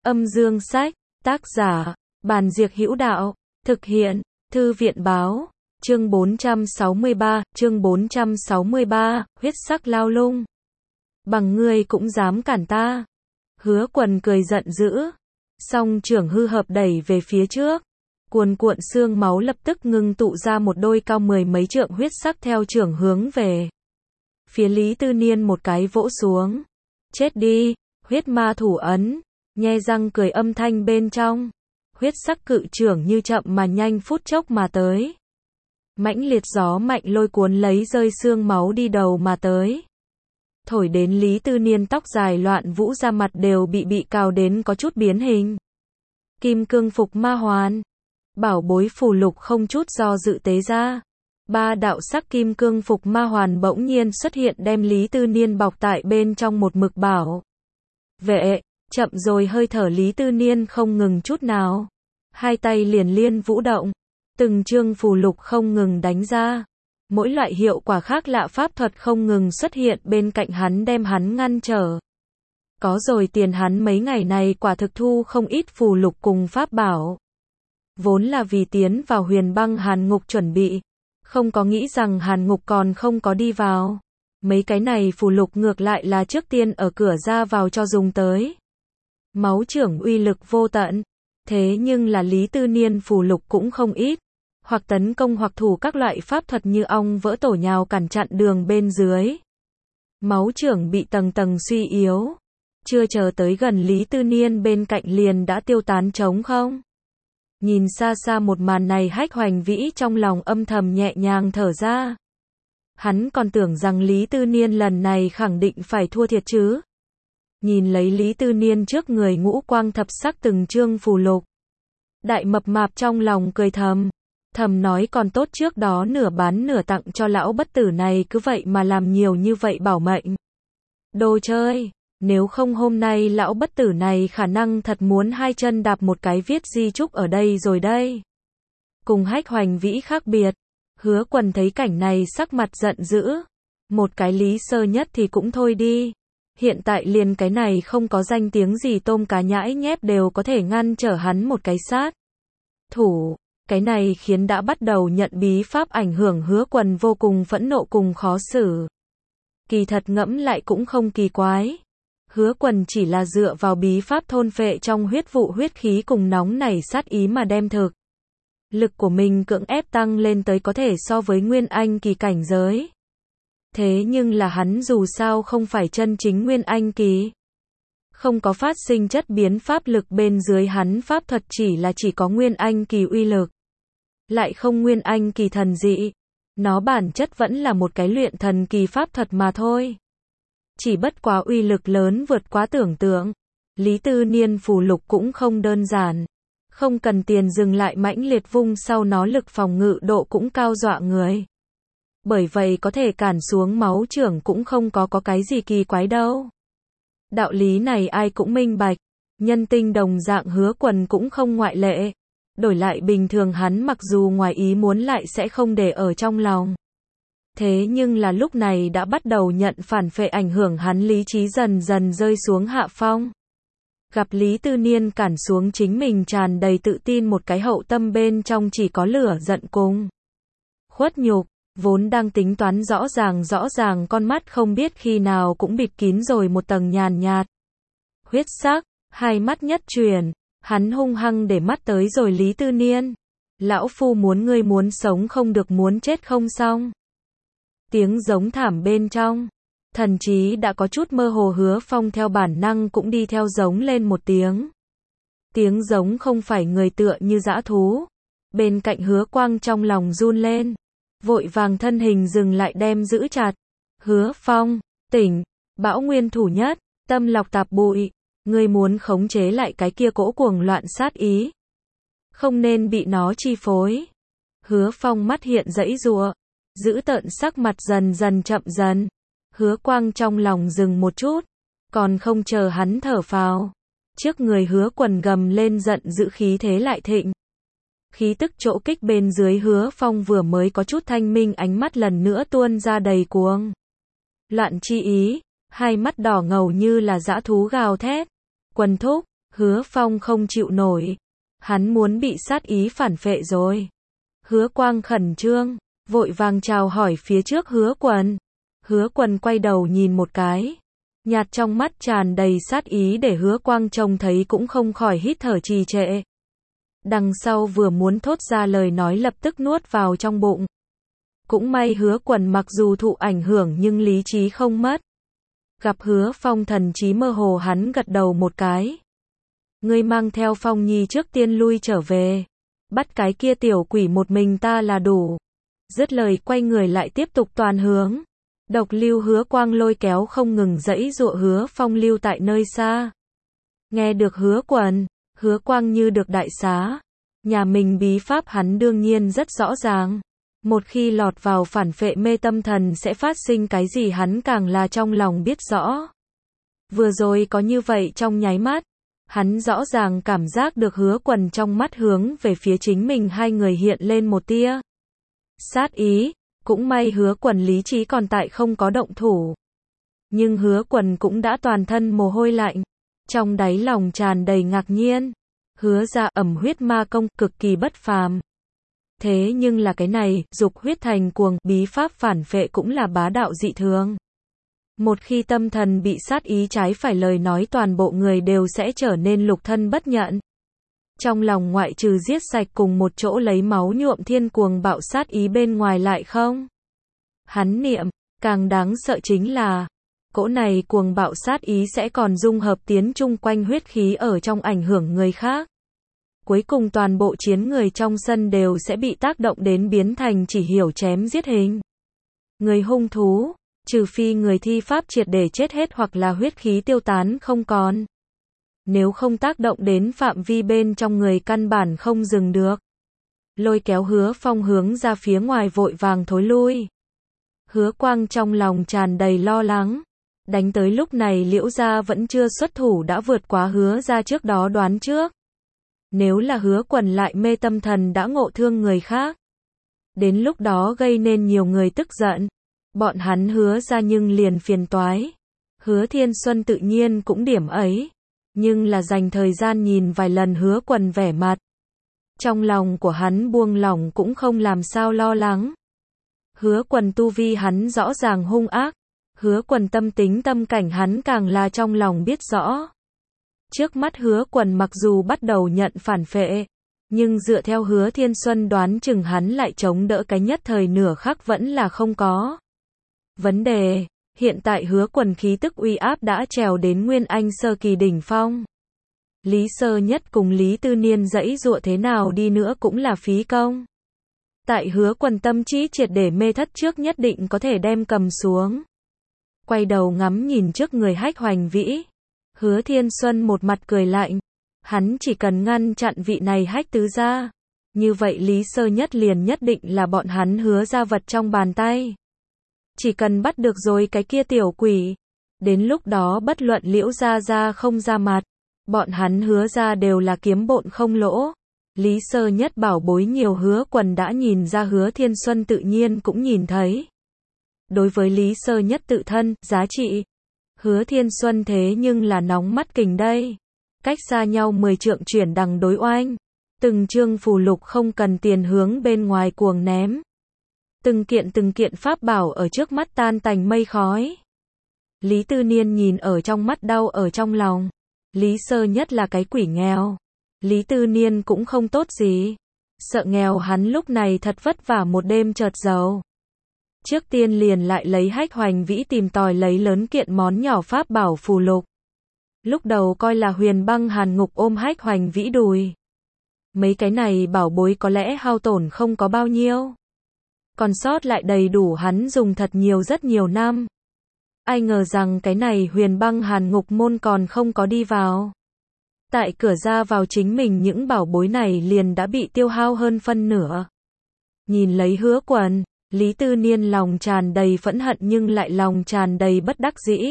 Âm dương sách, tác giả, Bàn Diệc Hữu Đạo, thực hiện, Thư viện báo, chương 463, huyết sắc lao lung. Bằng ngươi cũng dám cản ta. Hứa Quần cười giận dữ. Song trưởng hư hợp đẩy về phía trước. Cuồn cuộn xương máu lập tức ngưng tụ ra một đôi cao 10 mấy trượng huyết sắc theo trưởng hướng về phía Lý Tư Niên một cái vỗ xuống. Chết đi, huyết ma thủ ấn. Nhe răng cười âm thanh bên trong. Huyết sắc cự trưởng như chậm mà nhanh phút chốc mà tới. Mãnh liệt gió mạnh lôi cuốn lấy rơi xương máu đi đầu mà tới. Thổi đến Lý Tư Niên tóc dài loạn vũ ra, mặt đều bị cào đến có chút biến hình. Kim cương phục ma hoàn. Bảo bối phù lục không chút do dự tế ra. Ba đạo sắc kim cương phục ma hoàn bỗng nhiên xuất hiện, đem Lý Tư Niên bọc tại bên trong một mực bảo vệ. Chậm rồi, hơi thở Lý Tư Niên không ngừng chút nào. Hai tay liền liên vũ động. Từng chương phù lục không ngừng đánh ra. Mỗi loại hiệu quả khác lạ pháp thuật không ngừng xuất hiện bên cạnh hắn, đem hắn ngăn trở. Có rồi tiền hắn mấy ngày này quả thực thu không ít phù lục cùng pháp bảo. Vốn là vì tiến vào Huyền Băng Hàn Ngục chuẩn bị. Không có nghĩ rằng Hàn Ngục còn không có đi vào. Mấy cái này phù lục ngược lại là trước tiên ở cửa ra vào cho dùng tới. Máu trưởng uy lực vô tận. Thế nhưng là Lý Tư Niên phù lục cũng không ít. Hoặc tấn công hoặc thủ các loại pháp thuật như ong vỡ tổ nhào cản chặn đường bên dưới. Máu trưởng bị tầng tầng suy yếu. Chưa chờ tới gần Lý Tư Niên bên cạnh liền đã tiêu tán trống không. Nhìn xa xa một màn này, Hách Hoành Vĩ trong lòng âm thầm nhẹ nhàng thở ra. Hắn còn tưởng rằng Lý Tư Niên lần này khẳng định phải thua thiệt chứ. Nhìn lấy Lý Tư Niên trước người ngũ quang thập sắc từng chương phù lục. Đại mập mạp trong lòng cười thầm. Thầm nói còn tốt trước đó nửa bán nửa tặng cho lão bất tử này, cứ vậy mà làm nhiều như vậy bảo mệnh. Đồ chơi, nếu không hôm nay lão bất tử này khả năng thật muốn hai chân đạp một cái viết di chúc ở đây rồi đây. Cùng Hách Hoành Vĩ khác biệt, Hứa Quần thấy cảnh này sắc mặt giận dữ. Một cái Lý Sơ Nhất thì cũng thôi đi. Hiện tại liền cái này không có danh tiếng gì tôm cá nhãi nhép đều có thể ngăn trở hắn một cái sát thủ. Cái này khiến đã bắt đầu nhận bí pháp ảnh hưởng Hứa Quần vô cùng phẫn nộ cùng khó xử. Kỳ thật ngẫm lại cũng không kỳ quái. Hứa Quần chỉ là dựa vào bí pháp thôn phệ trong huyết vụ huyết khí cùng nóng nảy sát ý mà đem thực lực của mình cưỡng ép tăng lên tới có thể so với Nguyên Anh kỳ cảnh giới. Thế nhưng là hắn dù sao không phải chân chính Nguyên Anh kỳ. Không có phát sinh chất biến pháp lực bên dưới hắn pháp thuật chỉ có Nguyên Anh kỳ uy lực. Lại không Nguyên Anh kỳ thần dị. Nó bản chất vẫn là một cái luyện thần kỳ pháp thuật mà thôi. Chỉ bất quá uy lực lớn vượt quá tưởng tượng. Lý Tư Niên phù lục cũng không đơn giản. Không cần tiền dừng lại mãnh liệt vung sau, nó lực phòng ngự độ cũng cao dọa người. Bởi vậy có thể cản xuống máu trưởng cũng không có cái gì kỳ quái đâu. Đạo lý này ai cũng minh bạch. Nhân tinh đồng dạng Hứa Quần cũng không ngoại lệ. Đổi lại bình thường hắn mặc dù ngoài ý muốn lại sẽ không để ở trong lòng. Thế nhưng là lúc này đã bắt đầu nhận phản phệ ảnh hưởng hắn, lý trí dần dần rơi xuống hạ phong. Gặp Lý Tư Niên cản xuống chính mình, tràn đầy tự tin một cái hậu tâm bên trong chỉ có lửa giận cùng khuất nhục. Vốn đang tính toán rõ ràng con mắt không biết khi nào cũng bịt kín rồi một tầng nhàn nhạt huyết sắc, hai mắt nhất chuyển. Hắn hung hăng để mắt tới rồi Lý Tư Niên. Lão phu muốn ngươi muốn sống không được, muốn chết không xong. Tiếng giống thảm bên trong. Thần trí đã có chút mơ hồ, Hứa Phong theo bản năng cũng đi theo giống lên một tiếng. Tiếng giống không phải người, tựa như dã thú. Bên cạnh Hứa Quang trong lòng run lên. Vội vàng thân hình dừng lại, đem giữ chặt. Hứa Phong, tỉnh, bão nguyên thủ nhất, tâm lọc tạp bụi. Ngươi muốn khống chế lại cái kia cỗ cuồng loạn sát ý. Không nên bị nó chi phối. Hứa Phong mắt hiện giãy giụa. Giữ tợn sắc mặt dần dần chậm dần. Hứa Quang trong lòng dừng một chút. Còn không chờ hắn thở phào. Trước người Hứa Quần gầm lên giận dữ, khí thế lại thịnh. Khí tức chỗ kích bên dưới Hứa Phong vừa mới có chút thanh minh, ánh mắt lần nữa tuôn ra đầy cuồng loạn chi ý. Hai mắt đỏ ngầu như là dã thú gào thét. Quần thúc, Hứa Phong không chịu nổi. Hắn muốn bị sát ý phản phệ rồi. Hứa Quang khẩn trương, vội vàng chào hỏi phía trước Hứa Quần. Hứa Quần quay đầu nhìn một cái. Nhạt trong mắt tràn đầy sát ý để Hứa Quang trông thấy cũng không khỏi hít thở trì trệ. Đằng sau vừa muốn thốt ra lời nói lập tức nuốt vào trong bụng. Cũng may Hứa Quần mặc dù thụ ảnh hưởng nhưng lý trí không mất. Gặp Hứa Phong thần trí mơ hồ hắn gật đầu một cái. Ngươi mang theo Phong Nhi trước tiên lui trở về. Bắt cái kia tiểu quỷ một mình ta là đủ. Dứt lời quay người lại tiếp tục toàn hướng. Độc lưu Hứa Quang lôi kéo không ngừng giãy giụa Hứa Phong lưu tại nơi xa. Nghe được Hứa Quần, Hứa Quang như được đại xá. Nhà mình bí pháp hắn đương nhiên rất rõ ràng. Một khi lọt vào phản phệ mê tâm thần sẽ phát sinh cái gì hắn càng là trong lòng biết rõ. Vừa rồi có như vậy trong nháy mắt, hắn rõ ràng cảm giác được Hứa Quần trong mắt hướng về phía chính mình hai người hiện lên một tia sát ý. Cũng may Hứa Quần lý trí còn tại không có động thủ. Nhưng Hứa Quần cũng đã toàn thân mồ hôi lạnh. Trong đáy lòng tràn đầy ngạc nhiên. Hứa ra ẩm huyết ma công cực kỳ bất phàm. Thế nhưng là cái này, dục huyết thành cuồng, bí pháp phản phệ cũng là bá đạo dị thường. Một khi tâm thần bị sát ý trái phải lời nói toàn bộ người đều sẽ trở nên lục thân bất nhận. Trong lòng ngoại trừ giết sạch cùng một chỗ lấy máu nhuộm thiên cuồng bạo sát ý bên ngoài lại không. Hắn niệm, càng đáng sợ chính là, cỗ này cuồng bạo sát ý sẽ còn dung hợp tiến chung quanh huyết khí ở trong ảnh hưởng người khác. Cuối cùng toàn bộ chiến người trong sân đều sẽ bị tác động đến biến thành chỉ hiểu chém giết hình. Người hung thú, trừ phi người thi pháp triệt để chết hết hoặc là huyết khí tiêu tán không còn. Nếu không tác động đến phạm vi bên trong người căn bản không dừng được. Lôi kéo Hứa Phong hướng ra phía ngoài vội vàng thối lui. Hứa Quang trong lòng tràn đầy lo lắng. Đánh tới lúc này Liễu gia vẫn chưa xuất thủ đã vượt quá Hứa gia trước đó đoán trước. Nếu là Hứa Quần lại mê tâm thần đã ngộ thương người khác. Đến lúc đó gây nên nhiều người tức giận. Bọn hắn Hứa gia nhưng liền phiền toái. Hứa Thiên Xuân tự nhiên cũng điểm ấy. Nhưng là dành thời gian nhìn vài lần Hứa Quần vẻ mặt. Trong lòng của hắn buông lỏng cũng không làm sao lo lắng. Hứa Quần tu vi hắn rõ ràng hung ác. Hứa Quần tâm tính tâm cảnh hắn càng là trong lòng biết rõ. Trước mắt Hứa Quần mặc dù bắt đầu nhận phản phệ, nhưng dựa theo Hứa Thiên Xuân đoán chừng hắn lại chống đỡ cái nhất thời nửa khắc vẫn là không có vấn đề. Hiện tại Hứa Quần khí tức uy áp đã trèo đến Nguyên Anh sơ kỳ đỉnh phong. Lý Sơ Nhất cùng Lý Tư Niên giãy giụa thế nào đi nữa cũng là phí công. Tại Hứa Quần tâm trí triệt để mê thất trước nhất định có thể đem cầm xuống. Quay đầu ngắm nhìn trước người Hách Hoành Vĩ. Hứa Thiên Xuân một mặt cười lạnh. Hắn chỉ cần ngăn chặn vị này Hách tứ gia. Như vậy Lý Sơ Nhất liền nhất định là bọn hắn Hứa ra vật trong bàn tay. Chỉ cần bắt được rồi cái kia tiểu quỷ. Đến lúc đó bất luận Liễu gia ra không ra mặt. Bọn hắn Hứa ra đều là kiếm bộn không lỗ. Lý Sơ Nhất bảo bối nhiều Hứa Quần đã nhìn ra Hứa Thiên Xuân tự nhiên cũng nhìn thấy. Đối với Lý Sơ Nhất tự thân, giá trị. Hứa Thiên Xuân thế nhưng là nóng mắt kình đây. Cách xa nhau 10 trượng chuyển đằng đối oanh. Từng chương phù lục không cần tiền hướng bên ngoài cuồng ném. Từng kiện pháp bảo ở trước mắt tan tành mây khói. Lý Tư Niên nhìn ở trong mắt đau ở trong lòng. Lý Sơ Nhất là cái quỷ nghèo. Lý Tư Niên cũng không tốt gì. Sợ nghèo hắn lúc này thật vất vả một đêm chợt giàu. Trước tiên liền lại lấy Hách Hoành Vĩ tìm tòi lấy lớn kiện món nhỏ pháp bảo phù lục. Lúc đầu coi là Huyền Băng Hàn Ngục ôm Hách Hoành Vĩ đùi. Mấy cái này bảo bối có lẽ hao tổn không có bao nhiêu. Còn sót lại đầy đủ hắn dùng thật nhiều rất nhiều năm. Ai ngờ rằng cái này Huyền Băng Hàn Ngục môn còn không có đi vào. Tại cửa ra vào chính mình những bảo bối này liền đã bị tiêu hao hơn phân nửa. Nhìn lấy Hứa Quần, Lý Tư Niên lòng tràn đầy phẫn hận nhưng lại lòng tràn đầy bất đắc dĩ.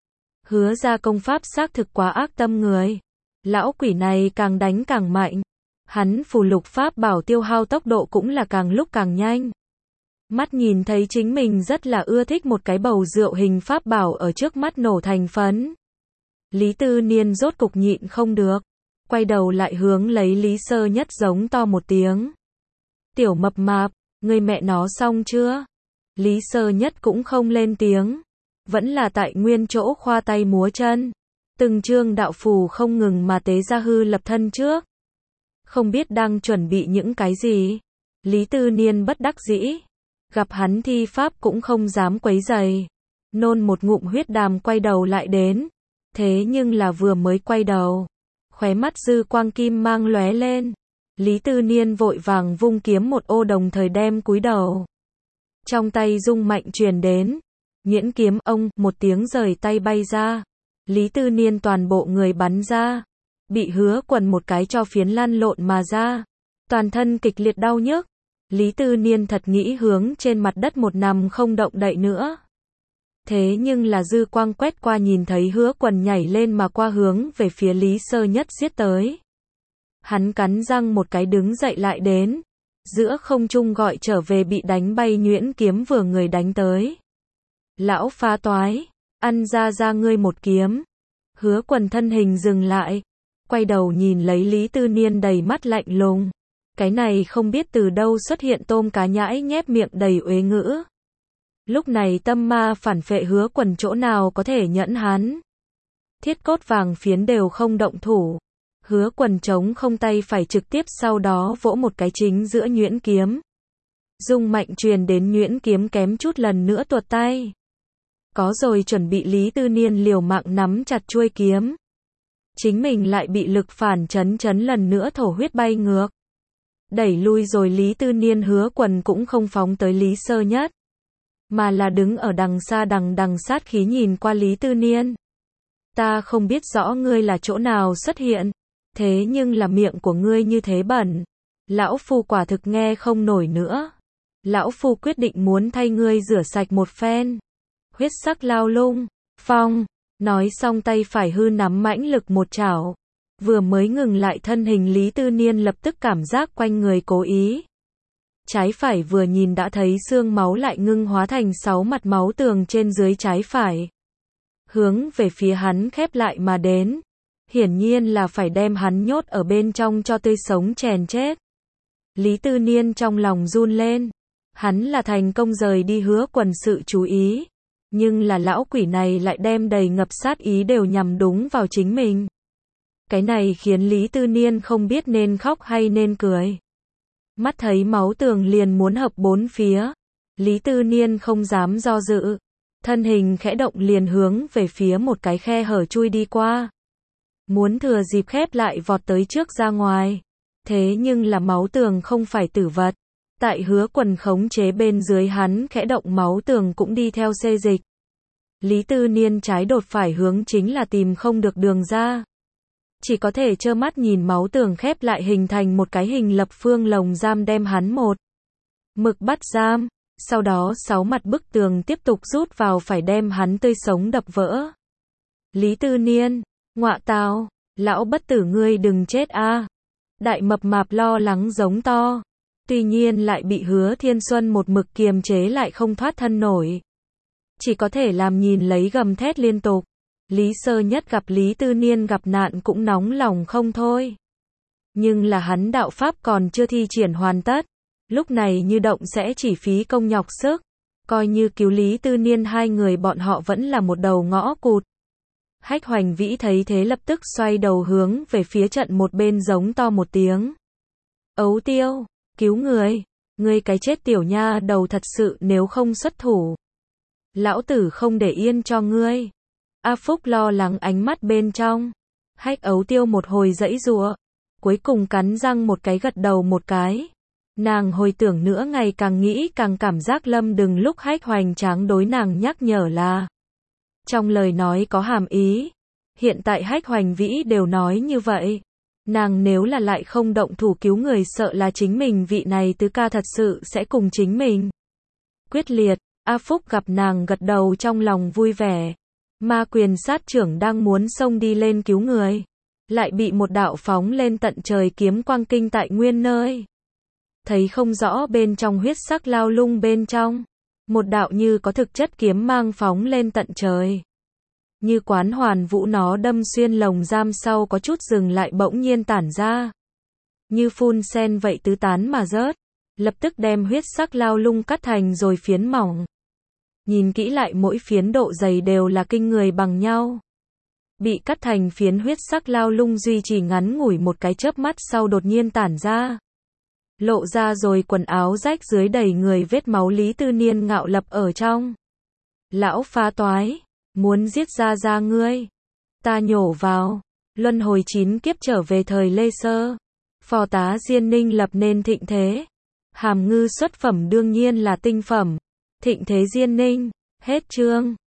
Hứa ra công pháp xác thực quá ác tâm người. Lão quỷ này càng đánh càng mạnh. Hắn phù lục pháp bảo tiêu hao tốc độ cũng là càng lúc càng nhanh. Mắt nhìn thấy chính mình rất là ưa thích một cái bầu rượu hình pháp bảo ở trước mắt nổ thành phấn. Lý Tư Niên rốt cục nhịn không được. quay đầu lại hướng lấy Lý Sơ Nhất giống to một tiếng. Tiểu mập mạp, ngươi mẹ nó xong chưa? Lý Sơ Nhất cũng không lên tiếng, vẫn là tại nguyên chỗ khoa tay múa chân. Từng chương đạo phù không ngừng mà tế ra hư lập thân trước. Không biết đang chuẩn bị những cái gì. Lý Tư Niên bất đắc dĩ. Gặp hắn thi pháp cũng không dám quấy rầy. Nôn một ngụm huyết đàm quay đầu lại đến. Thế nhưng là vừa mới quay đầu, khóe mắt dư quang kim mang lóe lên. Lý Tư Niên vội vàng vung kiếm một ô đồng thời đem cúi đầu. Trong tay rung mạnh truyền đến. Nhuyễn kiếm ông, một tiếng rời tay bay ra. Lý Tư Niên toàn bộ người bắn ra. Bị Hứa Quần một cái cho phiến lăn lộn mà ra. Toàn thân kịch liệt đau nhức. Lý Tư Niên thật nghĩ hướng trên mặt đất một nằm không động đậy nữa. Thế nhưng là dư quang quét qua nhìn thấy Hứa Quần nhảy lên mà qua hướng về phía Lý Sơ Nhất giết tới. Hắn cắn răng một cái đứng dậy lại đến. Giữa không trung gọi trở về bị đánh bay nhuyễn kiếm vừa người đánh tới. Lão phá toái, ăn ra ngươi một kiếm. Hứa Quần thân hình dừng lại, quay đầu nhìn lấy Lý Tư Niên đầy mắt lạnh lùng. Cái này không biết từ đâu xuất hiện tôm cá nhãi nhép miệng đầy uế ngữ. Lúc này tâm ma phản phệ Hứa Quần chỗ nào có thể nhẫn hắn. Thiết cốt vàng phiến đều không động thủ. Hứa Quần chống không tay phải trực tiếp sau đó vỗ một cái chính giữa nhuyễn kiếm. Dung mạnh truyền đến nhuyễn kiếm kém chút lần nữa tuột tay. Có rồi chuẩn bị Lý Tư Niên liều mạng nắm chặt chuôi kiếm. Chính mình lại bị lực phản chấn lần nữa thổ huyết bay ngược. Đẩy lui rồi Lý Tư Niên Hứa Quần cũng không phóng tới Lý Sơ Nhất. Mà là đứng ở đằng xa đằng sát khí nhìn qua Lý Tư Niên. Ta không biết rõ ngươi là chỗ nào xuất hiện. Thế nhưng là miệng của ngươi như thế bẩn. Lão Phu quả thực nghe không nổi nữa. Lão Phu quyết định muốn thay ngươi rửa sạch một phen. Huyết sắc lao lung, phong, nói xong tay phải hư nắm mãnh lực một chảo. Vừa mới ngừng lại thân hình Lý Tư Niên lập tức cảm giác quanh người cố ý. Trái phải vừa nhìn đã thấy xương máu lại ngưng hóa thành 6 mặt máu tường trên dưới trái phải. Hướng về phía hắn khép lại mà đến. Hiển nhiên là phải đem hắn nhốt ở bên trong cho tươi sống chèn chết. Lý Tư Niên trong lòng run lên. Hắn là thành công rời đi Hứa Quần sự chú ý. Nhưng là lão quỷ này lại đem đầy ngập sát ý đều nhằm đúng vào chính mình. Cái này khiến Lý Tư Niên không biết nên khóc hay nên cười. Mắt thấy máu tường liền muốn hợp bốn phía. Lý Tư Niên không dám do dự. Thân hình khẽ động liền hướng về phía một cái khe hở chui đi qua. Muốn thừa dịp khép lại vọt tới trước ra ngoài. Thế nhưng là máu tường không phải tử vật. Tại Hứa Quần khống chế bên dưới hắn khẽ động máu tường cũng đi theo xê dịch. Lý Tư Niên trái đột phải hướng chính là tìm không được đường ra. Chỉ có thể trơ mắt nhìn máu tường khép lại hình thành một cái hình lập phương lồng giam đem hắn một mực bắt giam. Sau đó 6 mặt bức tường tiếp tục rút vào phải đem hắn tươi sống đập vỡ. Lý Tư Niên, ngọa tào, lão bất tử ngươi đừng chết a. Đại mập mạp lo lắng giống to. Tuy nhiên lại bị Hứa Thiên Xuân một mực kiềm chế lại không thoát thân nổi. Chỉ có thể làm nhìn lấy gầm thét liên tục. Lý Sơ Nhất gặp Lý Tư Niên gặp nạn cũng nóng lòng không thôi. Nhưng là hắn đạo pháp còn chưa thi triển hoàn tất. Lúc này như động sẽ chỉ phí công nhọc sức. Coi như cứu Lý Tư Niên hai người bọn họ vẫn là một đầu ngõ cụt. Hách Hoành Vĩ thấy thế lập tức xoay đầu hướng về phía trận một bên giống to một tiếng. Ấu Tiêu, cứu người. Ngươi cái chết tiểu nha đầu thật sự nếu không xuất thủ. Lão tử không để yên cho ngươi. A Phúc lo lắng ánh mắt bên trong. Hách Ấu Tiêu một hồi giãy giụa. Cuối cùng cắn răng một cái gật đầu một cái. Nàng hồi tưởng nữa ngày càng nghĩ càng cảm giác Lâm Đừng lúc Hách Hoành Tráng đối nàng nhắc nhở là. Trong lời nói có hàm ý. Hiện tại Hách Hoành Vĩ đều nói như vậy. Nàng nếu là lại không động thủ cứu người sợ là chính mình vị này tứ ca thật sự sẽ cùng chính mình. Quyết liệt, A Phúc gặp nàng gật đầu trong lòng vui vẻ. Ma quyền sát trưởng đang muốn xông đi lên cứu người. Lại bị một đạo phóng lên tận trời kiếm quang kinh tại nguyên nơi. Thấy không rõ bên trong huyết sắc lao lung bên trong. Một đạo như có thực chất kiếm mang phóng lên tận trời. Như quán hoàn vũ nó đâm xuyên lồng giam sau có chút dừng lại bỗng nhiên tản ra. Như phun sen vậy tứ tán mà rớt. Lập tức đem huyết sắc lao lung cắt thành rồi phiến mỏng. Nhìn kỹ lại mỗi phiến độ dày đều là kinh người bằng nhau. Bị cắt thành phiến huyết sắc lao lung duy trì ngắn ngủi một cái chớp mắt sau đột nhiên tản ra. Lộ ra rồi quần áo rách dưới đầy người vết máu Lý Tư Niên ngạo lập ở trong. Lão phá toái, muốn giết ra ngươi. Ta nhổ vào, luân hồi 9 kiếp trở về thời Lê Sơ. Phò tá Diên Ninh lập nên thịnh thế. Hàm ngư xuất phẩm đương nhiên là tinh phẩm. Thịnh thế Diên Ninh, hết chương.